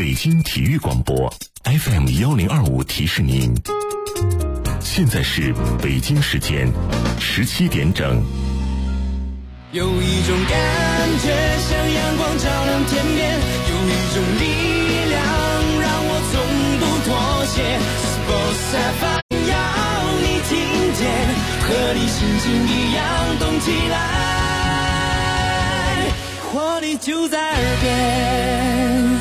北京体育广播 FM1025提示您，现在是北京时间17点整。 有一种感觉像阳光照亮天边，有一种力量让我从不妥协。Sports FM 要你听见，和你心情一样动起来，活力就在耳边。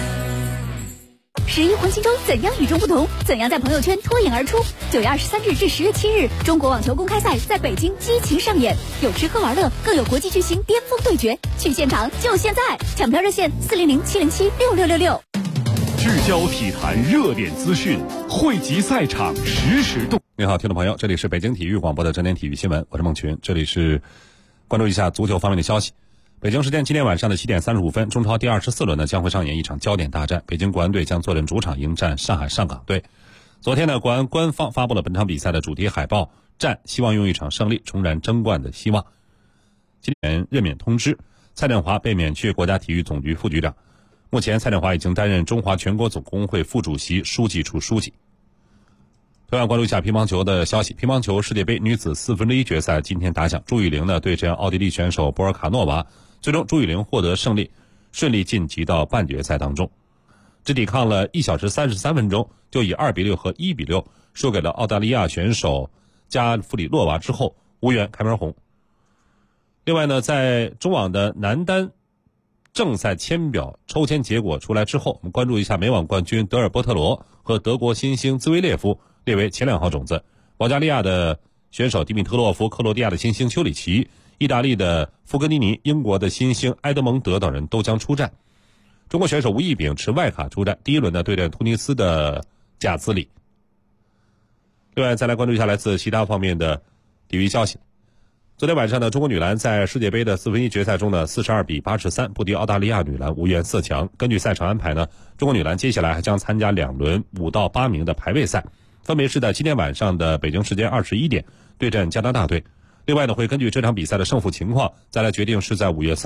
11黄金周怎样与众不同？怎样在朋友圈脱颖而出？9月23日至10月7日，中国网球公开赛在北京激情上演，有吃喝玩乐，更有国际巨星巅峰对决。去现场就现在！抢票热线400-707-6666。 聚焦体坛热点资讯，汇集赛场实时动。 你好，听众朋友，这里是北京体育广播的整点体育新闻，我是孟群。这里是关注一下足球方面的消息。北京时间今天晚上的7点35分，中超第24轮呢将会上演一场焦点大战，北京国安队将坐镇主场迎战上海上港队。昨天呢，国安官方发布了本场比赛的主题海报，战希望用一场胜利重燃争冠的希望。今年任免通知，蔡振华被免去国家体育总局副局长。目前蔡振华已经担任中华全国总工会副主席、书记处书记。同样关注一下乒乓球的消息，乒乓球世界杯女子1/4决赛今天打响，朱雨玲呢对阵奥地利选手波尔卡诺娃，最终朱雨玲获得胜利，顺利晋级到半决赛当中。只抵抗了1小时33分钟，就以2-6和1-6输给了澳大利亚选手加弗里洛娃之后，无缘开门红。另外呢，在中网的男单正赛签表抽签结果出来之后，我们关注一下美网冠军德尔波特罗和德国新星兹维列夫列为前2号种子，保加利亚的选手迪米特洛夫、克罗地亚的新星丘里奇、意大利的夫格尼尼、英国的新星埃德蒙德等人都将出战。中国选手吴亦丙持外卡出战，第一轮呢对阵突尼斯的贾兹里。另外再来关注一下来自其他方面的体育消息。昨天晚上呢，中国女篮在世界杯的1/4决赛中呢，42-83不敌澳大利亚女篮，无缘4强。根据赛程安排呢，中国女篮接下来还将参加2轮5到8名的排位赛，分别是在今天晚上的北京时间21点对阵加拿大队。另外呢，会根据这场比赛的胜负情况，再来决定是在9月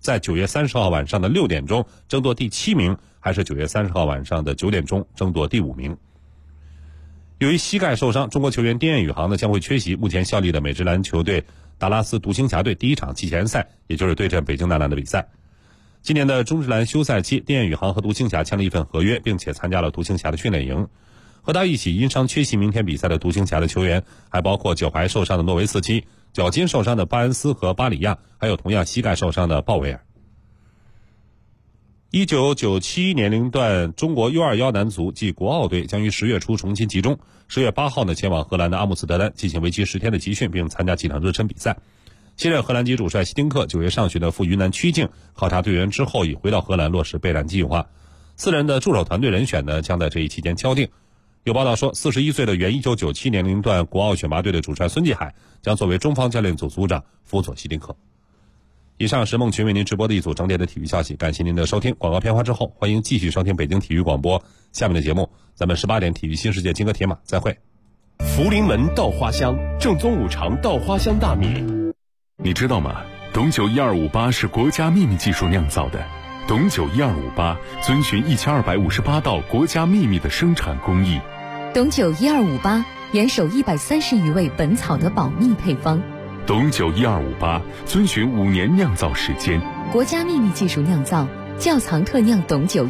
30号晚上的6点钟争夺第7名，还是9月30号晚上的9点钟争夺第5名。由于膝盖受伤，中国球员丁彦雨航呢将会缺席目前效力的美职篮球队达拉斯独行侠队第一场季前赛，也就是对阵北京男篮的比赛。今年的中职篮休赛期，丁彦雨航和独行侠签了一份合约，并且参加了独行侠的训练营。和他一起因伤缺席明天比赛的独行侠的球员还包括脚踝受伤的诺维斯基、脚筋受伤的巴恩斯和巴里亚，还有同样膝盖受伤的鲍威尔。1997年龄段中国 U21 男足暨国奥队将于10月初重新集中，10月8号呢前往荷兰的阿姆斯特丹进行为期10天的集训，并参加几场热身比赛。现任荷兰籍主帅希丁克9月上旬的赴云南曲靖考察队员之后，已回到荷兰落实备战计划。4人的助手团队人选呢将在这一期间敲定。有报道说，41岁的原1997年龄段国奥选拔队的主帅孙继海将作为中方教练组组长辅佐希丁克。以上是孟群为您直播的一组整点的体育消息，感谢您的收听。广告片花之后，欢迎继续收听北京体育广播下面的节目，咱们18点体育新世界金戈铁马再会。 福临门稻花香，正宗五常稻花香大米。你知道吗？董酒1258是国家秘密技术酿造的。董酒1258遵循1258道国家秘密的生产工艺。 董酒1258严守130余味本草的保密配方。 董酒1258遵循5年酿造时间， 国家秘密技术酿造，窖藏特酿董酒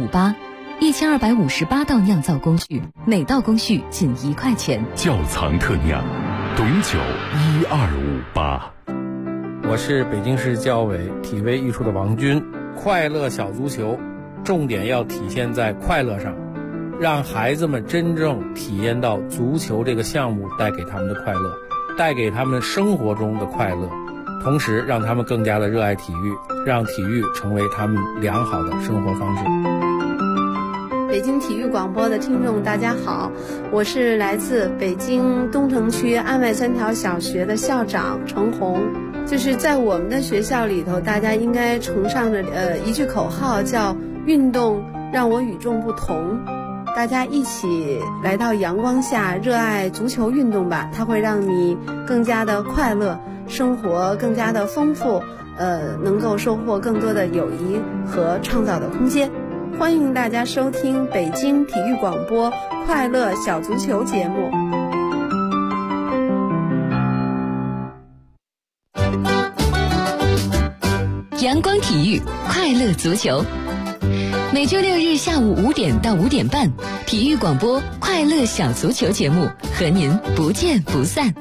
1258，1258道酿造工序，每道工序仅1块钱。 窖藏特酿，董酒1258。 我是北京市教委体卫艺术的王军。快乐小足球，重点要体现在快乐上，让孩子们真正体验到足球这个项目带给他们的快乐，带给他们生活中的快乐，同时让他们更加的热爱体育，让体育成为他们良好的生活方式。 北京体育广播的听众大家好，我是来自北京东城区安外3条小学的校长程红。就是在我们的学校里头，大家应该崇尚着一句口号，叫运动让我与众不同。大家一起来到阳光下，热爱足球运动吧，它会让你更加的快乐，生活更加的丰富，能够收获更多的友谊和创造的空间。 欢迎大家收听北京体育广播快乐小足球节目。 阳光体育快乐足球，每周六日下午5点到5点半，体育广播快乐小足球节目和您不见不散。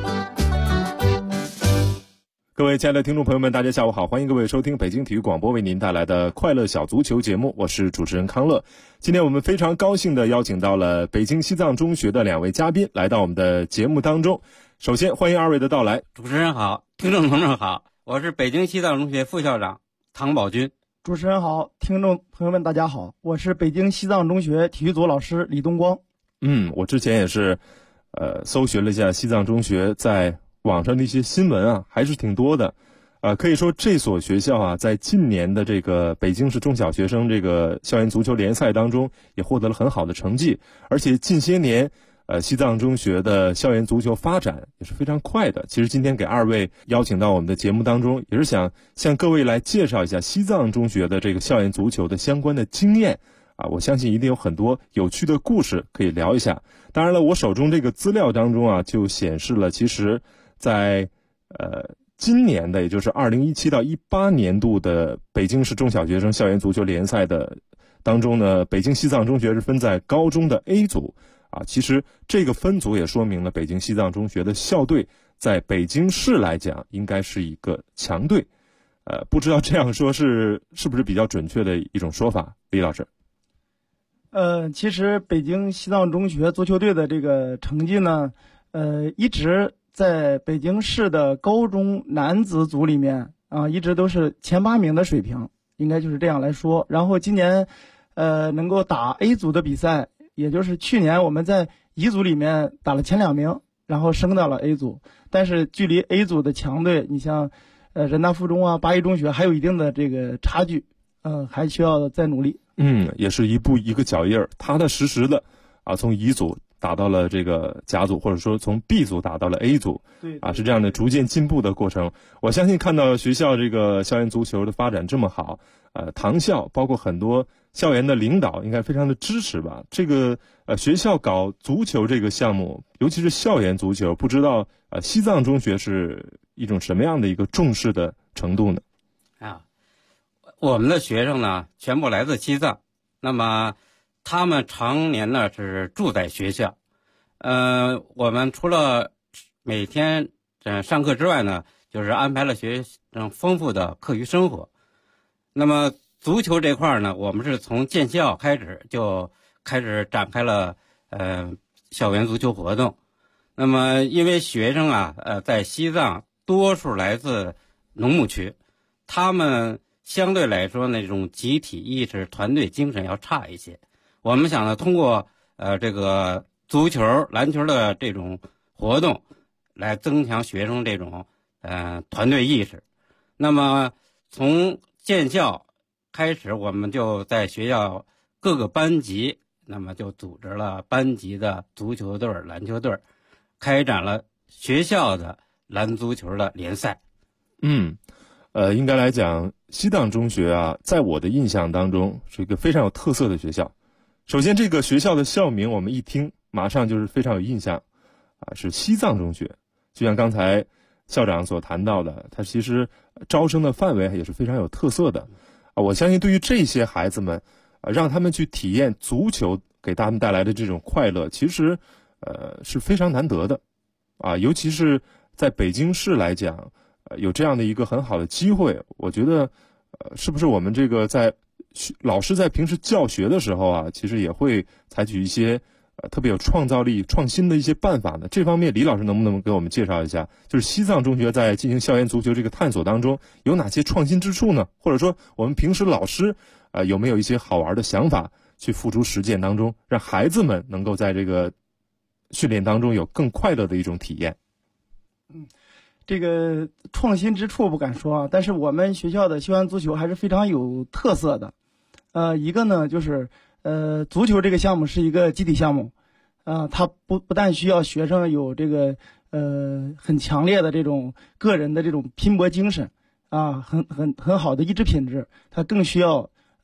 各位亲爱的听众朋友们，大家下午好，欢迎各位收听北京体育广播为您带来的快乐小足球节目，我是主持人康乐。今天我们非常高兴地邀请到了北京西藏中学的2位嘉宾来到我们的节目当中。首先欢迎2位的到来。 主持人好，听众朋友们好，我是北京西藏中学副校长唐宝军。 主持人好，听众朋友们大家好，我是北京西藏中学体育组老师李东光。 我之前也是搜寻了一下西藏中学在网上的一些新闻啊，还是挺多的。可以说这所学校啊，在近年的这个北京市中小学生这个校园足球联赛当中，也获得了很好的成绩。而且近些年，西藏中学的校园足球发展也是非常快的。其实今天给2位邀请到我们的节目当中，也是想向各位来介绍一下西藏中学的这个校园足球的相关的经验。我相信一定有很多有趣的故事可以聊一下。当然了，我手中这个资料当中啊，就显示了其实在今年的，也就是2017到18年度的北京市中小学生校园足球联赛的当中呢，北京西藏中学是分在高中的 A 组其实这个分组也说明了北京西藏中学的校队在北京市来讲应该是一个强队。不知道这样说是不是比较准确的一种说法，李老师？ 其实北京西藏中学足球队的这个成绩呢，一直在北京市的高中男子组里面一直都是前8名的水平，应该就是这样来说。然后今年能够打 A 组的比赛，也就是去年我们在乙组里面打了前2名，然后升到了 A 组。但是距离 A 组的强队，你像人大附中八一中学还有一定的这个差距，还需要再努力。 也是一步一个脚印儿，踏踏实实的从乙组打到了这个甲组，或者说从 B 组打到了 A 组，是这样的逐渐进步的过程。我相信看到学校这个校园足球的发展这么好，唐校包括很多校园的领导应该非常的支持吧。这个学校搞足球这个项目，尤其是校园足球，不知道西藏中学是一种什么样的一个重视的程度呢？ 我们的学生呢全部来自西藏，那么他们常年呢是住在学校。我们除了每天上课之外呢，就是安排了学生丰富的课余生活。那么足球这块呢，我们是从建校开始就开始展开了校园足球活动。那么因为学生在西藏多数来自农牧区，他们相对来说那种集体意识、团队精神要差一些。我们想呢，通过这个足球、篮球的这种活动，来增强学生这种团队意识。那么从建校开始，我们就在学校各个班级，那么就组织了班级的足球队、篮球队，开展了学校的篮足球的联赛。 应该来讲，西藏中学在我的印象当中是一个非常有特色的学校。首先，这个学校的校名我们一听，马上就是非常有印象，是西藏中学。就像刚才校长所谈到的，它其实招生的范围也是非常有特色的。我相信对于这些孩子们，让他们去体验足球给他们带来的这种快乐，其实是非常难得的，尤其是在北京市来讲。有这样的一个很好的机会，我觉得，是不是我们这个老师在平时教学的时候其实也会采取一些特别有创造力、创新的一些办法呢？这方面，李老师能不能给我们介绍一下？就是西藏中学在进行校园足球这个探索当中，有哪些创新之处呢？或者说，我们平时老师有没有一些好玩的想法去付诸实践当中，让孩子们能够在这个训练当中有更快乐的一种体验？ 这个创新之处不敢说但是我们学校的校园足球还是非常有特色的。一个呢就是足球这个项目是一个集体项目，它不但需要学生有这个很强烈的这种个人的这种拼搏精神很好的意志品质，它更需要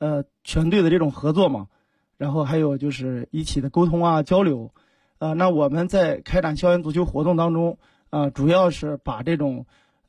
全队的这种合作嘛，然后还有就是一起的沟通啊交流，那我们在开展校园足球活动当中，主要是把这种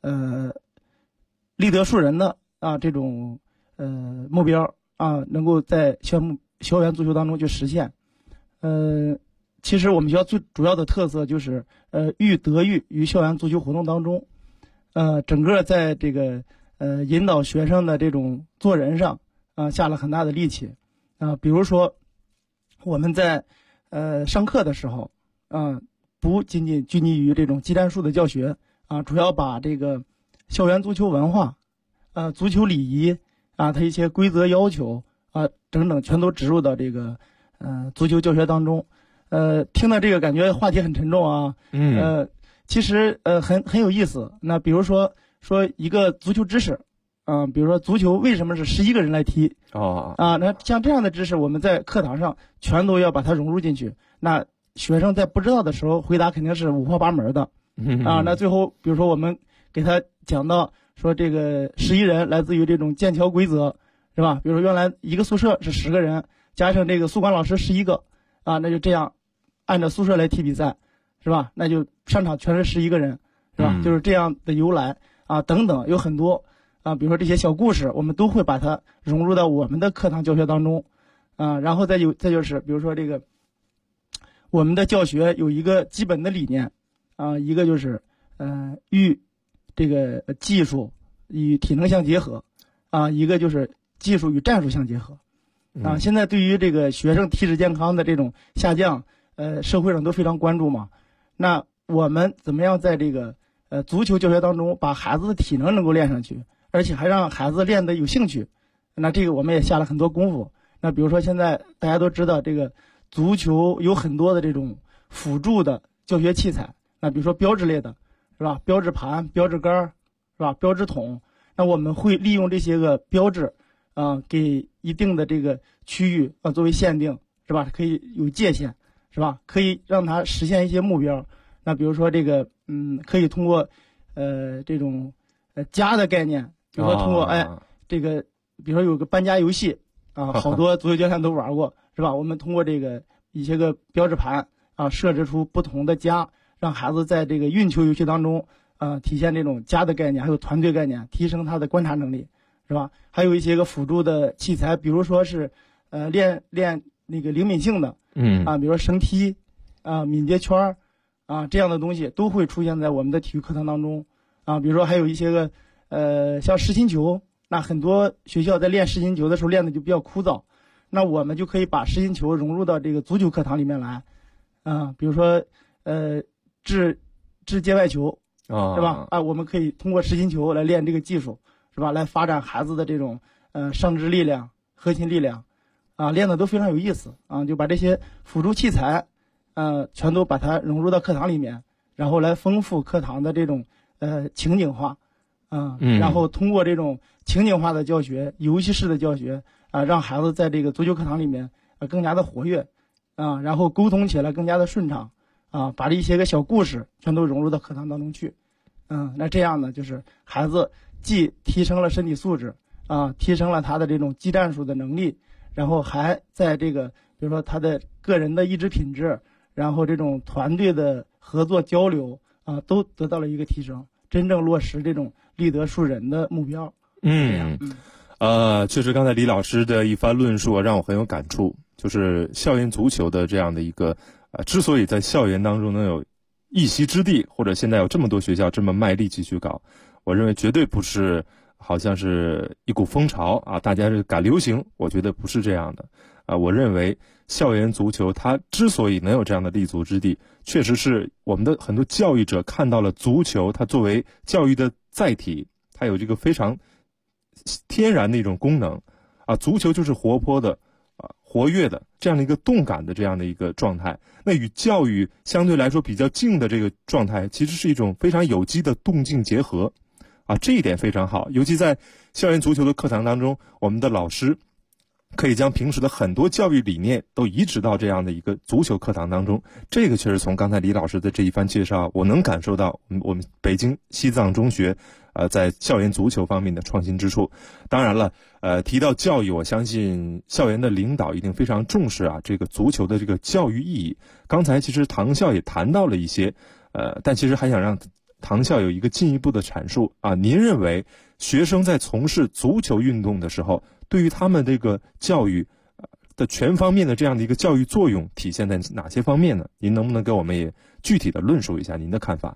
立德树人的这种目标能够在校园足球当中去实现。其实我们学校最主要的特色就是寓德育于校园足球活动当中，整个在这个引导学生的这种做人上下了很大的力气比如说我们在上课的时候不仅仅拘泥于这种技战术的教学主要把这个校园足球文化足球礼仪它一些规则要求等等全都植入到这个足球教学当中。听到这个感觉话题很沉重其实很有意思。那比如说一个足球知识比如说足球为什么是11个人来踢那像这样的知识我们在课堂上全都要把它融入进去，那学生在不知道的时候回答肯定是五花八门的那最后比如说我们给他讲到说这个11人来自于这种剑桥规则是吧，比如说原来一个宿舍是10个人，加上这个宿管老师11个那就这样按照宿舍来踢比赛是吧，那就上场全是11个人是吧就是这样的由来等等有很多比如说这些小故事我们都会把它融入到我们的课堂教学当中然后再就是比如说这个我们的教学有一个基本的理念一个就是与这个技术与体能相结合一个就是技术与战术相结合现在对于这个学生体质健康的这种下降社会上都非常关注嘛，那我们怎么样在这个足球教学当中把孩子的体能能够练上去，而且还让孩子练得有兴趣，那这个我们也下了很多功夫。那比如说现在大家都知道这个足球有很多的这种辅助的教学器材，那比如说标志类的是吧，标志盘、标志杆是吧，标志筒，那我们会利用这些个标志给一定的这个区域作为限定是吧，可以有界限是吧，可以让它实现一些目标。那比如说这个可以通过这种家的概念，比如说通过这个比如说有个搬家游戏好多足球教练都玩过是吧，我们通过这个一些个标志盘设置出不同的家，让孩子在这个运球游戏当中体现这种家的概念，还有团队概念，提升他的观察能力是吧。还有一些个辅助的器材，比如说是练那个灵敏性的比如说绳梯敏捷圈这样的东西都会出现在我们的体育课堂当中比如说还有一些个像实心球，那很多学校在练实心球的时候练的就比较枯燥，那我们就可以把实心球融入到这个足球课堂里面来比如说掷界外球是吧我们可以通过实心球来练这个技术是吧，来发展孩子的这种上肢力量、核心力量练的都非常有意思就把这些辅助器材全都把它融入到课堂里面，然后来丰富课堂的这种情景化然后通过这种情景化的教学、游戏式的教学让孩子在这个足球课堂里面更加的活跃然后沟通起来更加的顺畅把这一些个小故事全都融入到课堂当中去那这样呢，就是孩子既提升了身体素质提升了他的这种技战术的能力，然后还在这个比如说他的个人的意志品质，然后这种团队的合作交流都得到了一个提升，真正落实这种立德树人的目标。 确实刚才李老师的一番论述让我很有感触，就是校园足球的这样的一个之所以在校园当中能有一席之地，或者现在有这么多学校这么卖力气去搞，我认为绝对不是好像是一股风潮大家是赶流行，我觉得不是这样的我认为校园足球它之所以能有这样的立足之地，确实是我们的很多教育者看到了足球它作为教育的载体，它有这个非常天然的一种功能足球就是活泼的活跃的这样的一个动感的这样的一个状态，那与教育相对来说比较静的这个状态，其实是一种非常有机的动静结合这一点非常好。尤其在校园足球的课堂当中，我们的老师可以将平时的很多教育理念都移植到这样的一个足球课堂当中，这个确实从刚才李老师的这一番介绍，我能感受到我们北京西藏中学在校园足球方面的创新之处。当然了，提到教育，我相信校园的领导一定非常重视这个足球的这个教育意义。刚才其实唐校也谈到了一些，但其实还想让唐校有一个进一步的阐述您认为学生在从事足球运动的时候，对于他们这个教育的全方面的这样的一个教育作用体现在哪些方面呢？您能不能给我们也具体的论述一下您的看法？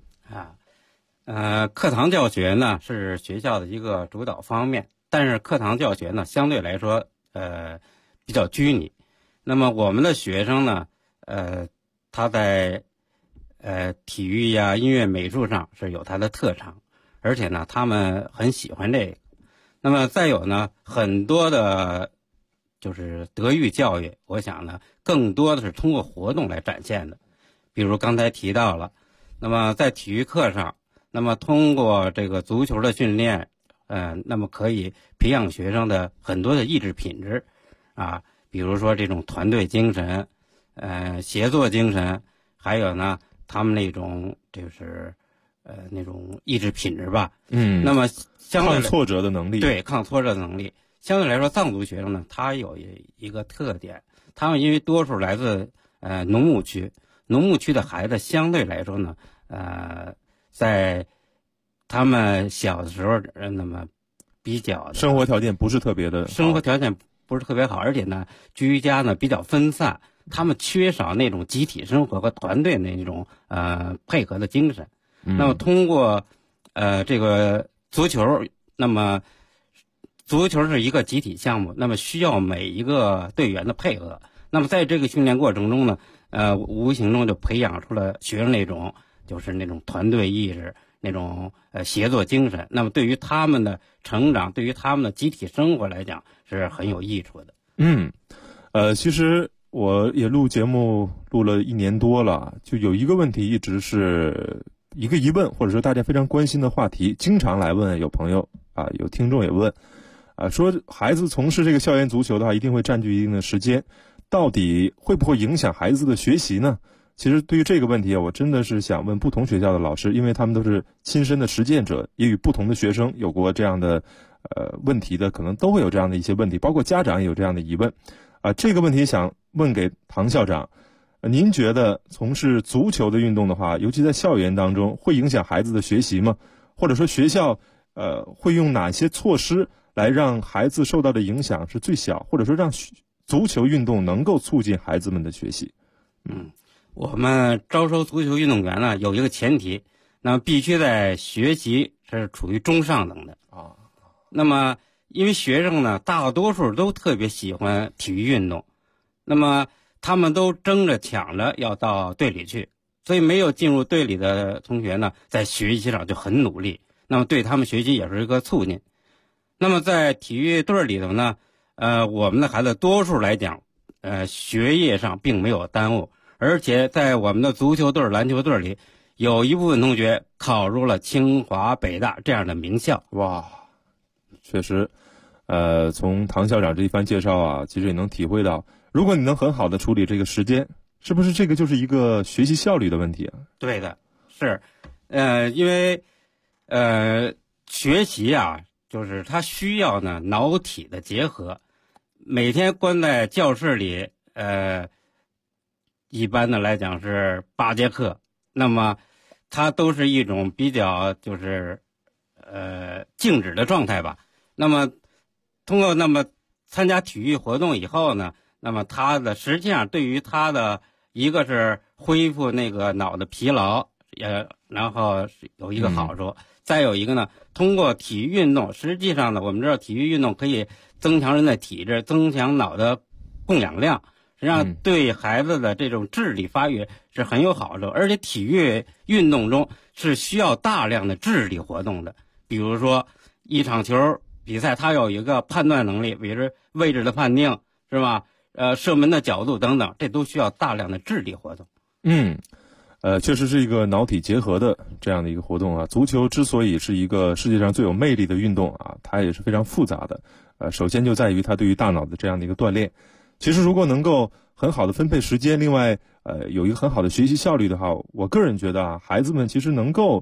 课堂教学呢是学校的一个主导方面，但是课堂教学呢相对来说比较拘泥。那么我们的学生呢他在体育呀、音乐、美术上是有他的特长，而且呢他们很喜欢这个。那么再有呢，很多的就是德育教育，我想呢更多的是通过活动来展现的。比如刚才提到了，那么在体育课上，那么通过这个足球的训练，那么可以培养学生的很多的意志品质比如说这种团队精神，协作精神，还有呢他们那种就是那种意志品质吧。那么相对抗挫折的能力。 对，抗挫折的能力。相对来说，藏族学生呢，他有一个特点，他们因为多数来自农牧区，农牧区的孩子相对来说呢，在他们小的时候，那么比较生活条件不是特别的好， 生活条件不是特别好，而且呢，居家呢比较分散，他们缺少那种集体生活和团队那种配合的精神。那么通过这个足球，那么足球是一个集体项目，那么需要每一个队员的配合。那么在这个训练过程中呢，无形中就培养出了学生那种就是那种团队意识，那种协作精神。那么对于他们的成长，对于他们的集体生活来讲是很有益处的。 其实我也录节目录了1年多了，就有一个问题一直是一个疑问，或者说大家非常关心的话题，经常来问，有朋友有听众也问说孩子从事这个校园足球的话，一定会占据一定的时间，到底会不会影响孩子的学习呢？其实对于这个问题我真的是想问不同学校的老师，因为他们都是亲身的实践者，也与不同的学生有过这样的问题的，可能都会有这样的一些问题，包括家长也有这样的疑问这个问题想问给唐校长，您觉得从事足球的运动的话，尤其在校园当中，会影响孩子的学习吗？或者说学校会用哪些措施来让孩子受到的影响是最小，或者说让足球运动能够促进孩子们的学习？ 我们招收足球运动员呢，有一个前提，那么必须在学习是处于中上等的那么因为学生呢，大多数都特别喜欢体育运动，那么他们都争着抢着要到队里去，所以没有进入队里的同学呢，在学习上就很努力，那么对他们学习也是一个促进。那么在体育队里头呢，我们的孩子多数来讲，学业上并没有耽误，而且在我们的足球队、篮球队里，有一部分同学考入了清华、北大这样的名校。 哇，确实，从唐校长这一番介绍其实也能体会到，如果你能很好的处理这个时间，是不是这个就是一个学习效率的问题对的，是，因为学习就是它需要呢脑体的结合，每天关在教室里，一般的来讲是8节课，那么它都是一种比较就是静止的状态吧。那么通过参加体育活动以后呢，那么它的实际上对于它的一个是恢复那个脑的疲劳，然后有一个好处。再有一个呢，通过体育运动，实际上呢，我们知道体育运动可以增强人的体质，增强脑的供氧量，实际上对孩子的这种智力发育是很有好处。而且体育运动中是需要大量的智力活动的，比如说一场球比赛，它有一个判断能力，比如位置的判定，是吧？射门的角度等等，这都需要大量的智力活动。 确实是一个脑体结合的这样的一个活动足球之所以是一个世界上最有魅力的运动它也是非常复杂的。首先就在于它对于大脑的这样的一个锻炼。其实如果能够很好的分配时间，另外有一个很好的学习效率的话，我个人觉得孩子们其实能够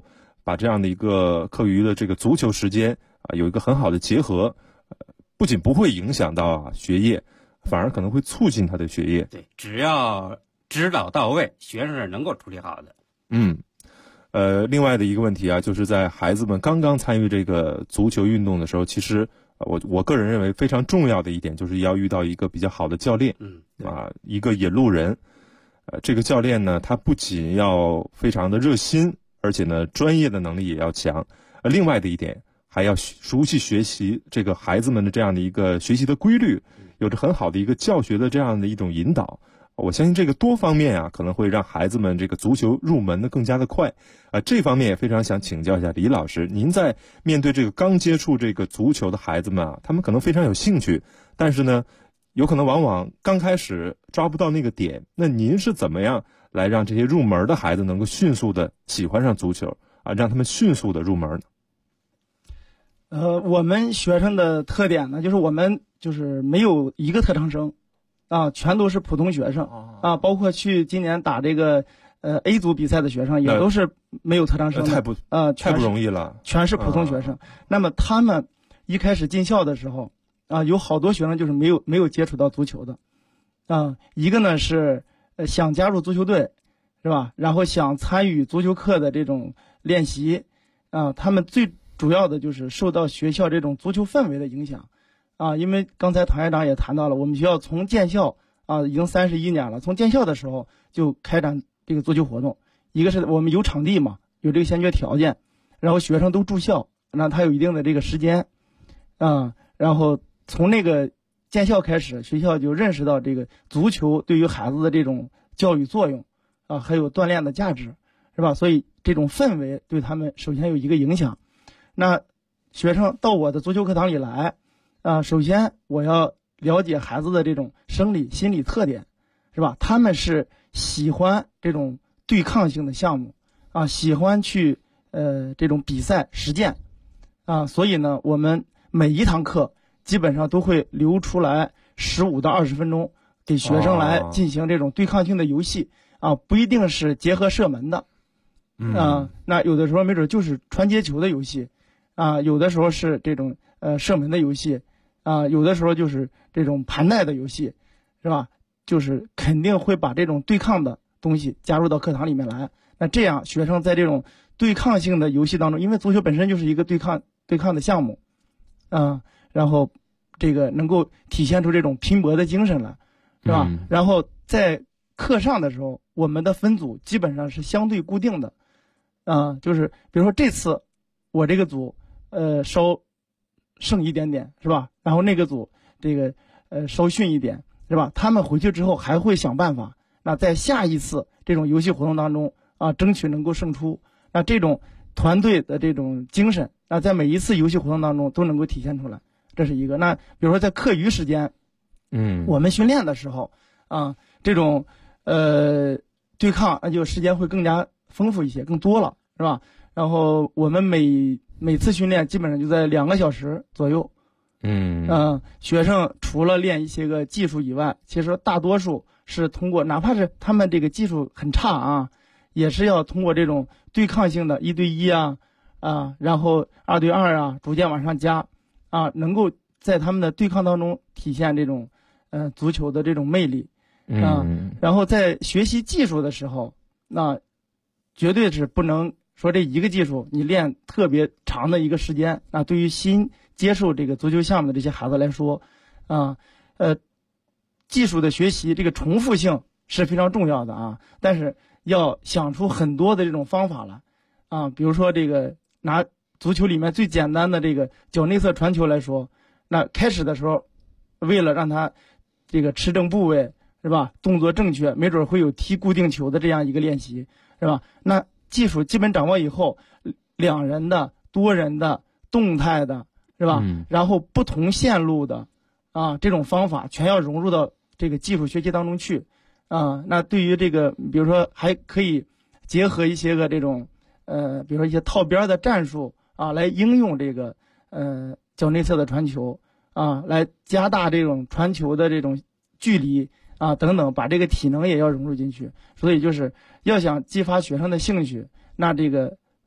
把这样的一个课余的这个足球时间有一个很好的结合，不仅不会影响到学业，反而可能会促进他的学业。 对，只要指导到位，学生是能够处理好的。 另外的一个问题就是在孩子们刚刚参与这个足球运动的时候，其实我个人认为非常重要的一点就是要遇到一个比较好的教练，一个引路人。这个教练呢，他不仅要非常的热心，而且呢，专业的能力也要强。另外的一点，还要熟悉学习这个孩子们的这样的一个学习的规律，有着很好的一个教学的这样的一种引导。我相信这个多方面可能会让孩子们这个足球入门的更加的快。这方面也非常想请教一下李老师，您在面对这个刚接触这个足球的孩子们他们可能非常有兴趣，但是呢，有可能往往刚开始抓不到那个点，那您是怎么样来让这些入门的孩子能够迅速的喜欢上足球让他们迅速的入门呢？ 我们学生的特点呢，就是我们就是没有一个特长生全都是普通学生包括去今年打这个A 组比赛的学生也都是没有特长生的， 太不容易了， 全是普通学生。那么他们一开始进校的时候有好多学生就是没有接触到足球的一个呢是想加入足球队，是吧？然后想参与足球课的这种练习他们最主要的就是受到学校这种足球氛围的影响因为刚才唐院长也谈到了，我们学校从建校已经31年了，从建校的时候就开展这个足球活动。一个是我们有场地嘛，有这个先决条件，然后学生都住校，那他有一定的这个时间然后从那个建校开始，学校就认识到这个足球对于孩子的这种教育作用还有锻炼的价值，是吧？所以这种氛围对他们首先有一个影响。那学生到我的足球课堂里来首先我要了解孩子的这种生理心理特点，是吧？他们是喜欢这种对抗性的项目喜欢去这种比赛实践所以呢，我们每一堂课基本上都会留出来15到20分钟给学生来进行这种对抗性的游戏不一定是结合射门的那有的时候没准就是传接球的游戏有的时候是这种射门的游戏有的时候就是这种盘带的游戏，是吧？就是肯定会把这种对抗的东西加入到课堂里面来。那这样学生在这种对抗性的游戏当中，因为足球本身就是一个对抗的项目然后这个能够体现出这种拼搏的精神来，是吧？然后在课上的时候，我们的分组基本上是相对固定的就是比如说这次我这个组稍胜一点点，是吧？然后那个组这个稍逊一点，是吧？他们回去之后还会想办法，那在下一次这种游戏活动当中争取能够胜出。那这种团队的这种精神在每一次游戏活动当中都能够体现出来，这是一个。那比如说在课余时间我们训练的时候这种对抗就时间会更加丰富一些，更多了，是吧？然后我们每次训练基本上就在2个小时左右学生除了练一些个技术以外，其实大多数是通过哪怕是他们这个技术很差也是要通过这种对抗性的1对1然后2对2逐渐往上加能够在他们的对抗当中体现这种足球的这种魅力然后在学习技术的时候，那绝对是不能说这一个技术你练特别长的一个时间对于新接受这个足球项目的这些孩子来说技术的学习这个重复性是非常重要的但是要想出很多的这种方法来比如说这个拿足球里面最简单的这个脚内侧传球来说，那开始的时候为了让他这个持正部位，是吧？动作正确，没准会有踢固定球的这样一个练习，是吧？那技术基本掌握以后，2人的、多人的、动态的，是吧？然后不同线路的这种方法全要融入到这个技术学习当中去那对于这个比如说还可以结合一些个这种比如说一些套边的战术来应用这个脚内侧的传球来加大这种传球的这种距离等等，把这个体能也要融入进去。所以就是要想激发学生的兴趣，那这个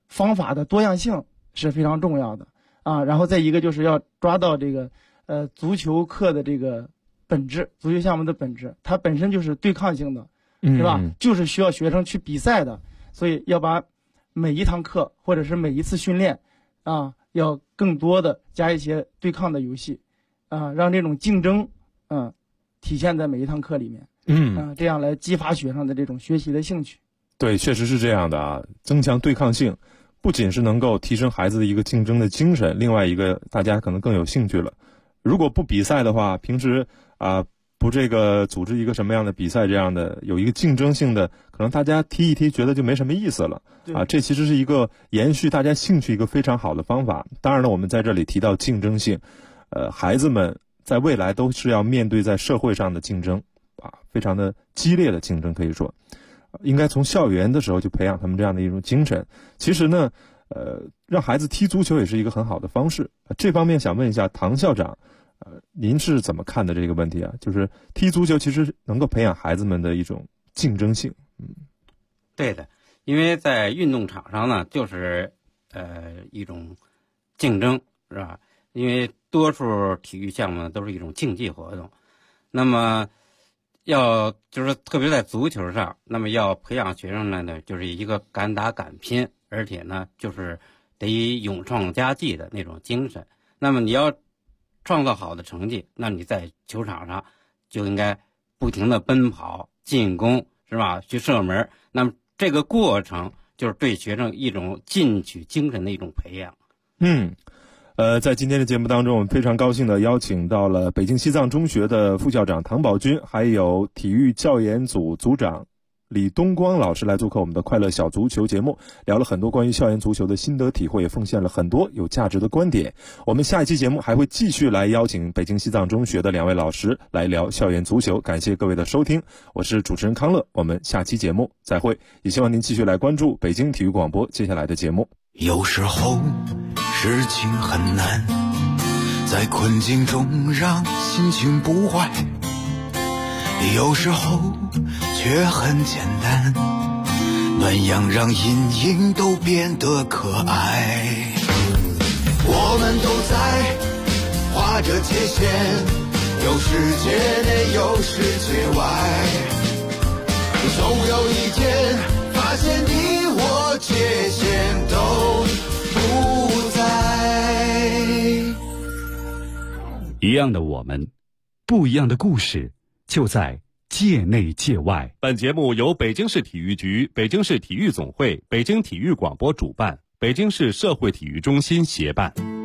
方法的多样性是非常重要的啊。然后再一个就是要抓到这个足球课的这个本质，足球项目的本质，它本身就是对抗性的，是吧？就是需要学生去比赛的，所以要把每一堂课或者是每一次训练啊，要更多的加一些对抗的游戏啊，让这种竞争体现在每一堂课里面，这样来激发学生的这种学习的兴趣。 对，确实是这样的啊，增强对抗性，不仅是能够提升孩子的一个竞争的精神，另外一个大家可能更有兴趣了。如果不比赛的话，平时不这个组织一个什么样的比赛，这样的有一个竞争性的，可能大家踢一踢觉得就没什么意思了啊。这其实是一个延续大家兴趣一个非常好的方法。当然了，我们在这里提到竞争性，孩子们在未来都是要面对在社会上的竞争啊，非常的激烈的竞争，可以说应该从校园的时候就培养他们这样的一种精神。其实呢让孩子踢足球也是一个很好的方式。这方面想问一下唐校长，您是怎么看的这个问题啊？就是踢足球其实能够培养孩子们的一种竞争性。 对的，因为在运动场上呢，就是一种竞争，是吧？因为多数体育项目呢都是一种竞技活动，那么就是特别在足球上，那么要培养学生呢，就是一个敢打敢拼，而且呢就是得勇创佳绩的那种精神。那么你要创造好的成绩，那你在球场上就应该不停的奔跑进攻，是吧？去射门。那么这个过程就是对学生一种进取精神的一种培养。 在今天的节目当中，我们非常高兴的邀请到了北京西藏中学的副校长唐宝军，还有体育教研组组长李东光老师来做客我们的快乐小足球节目，聊了很多关于校园足球的心得体会，也奉献了很多有价值的观点。我们下一期节目还会继续来邀请北京西藏中学的2位老师来聊校园足球。感谢各位的收听，我是主持人康乐，我们下期节目再会，也希望您继续来关注北京体育广播接下来的节目。 有时候事情很难，在困境中让心情不坏，有时候却很简单，暖阳让阴影都变得可爱。我们都在画着界限，有世界内有世界外，总有一天发现你我界限都不在。 一样的我们，不一样的故事，就在界内界外。 本节目由北京市体育局、北京市体育总会、北京体育广播主办，北京市社会体育中心协办。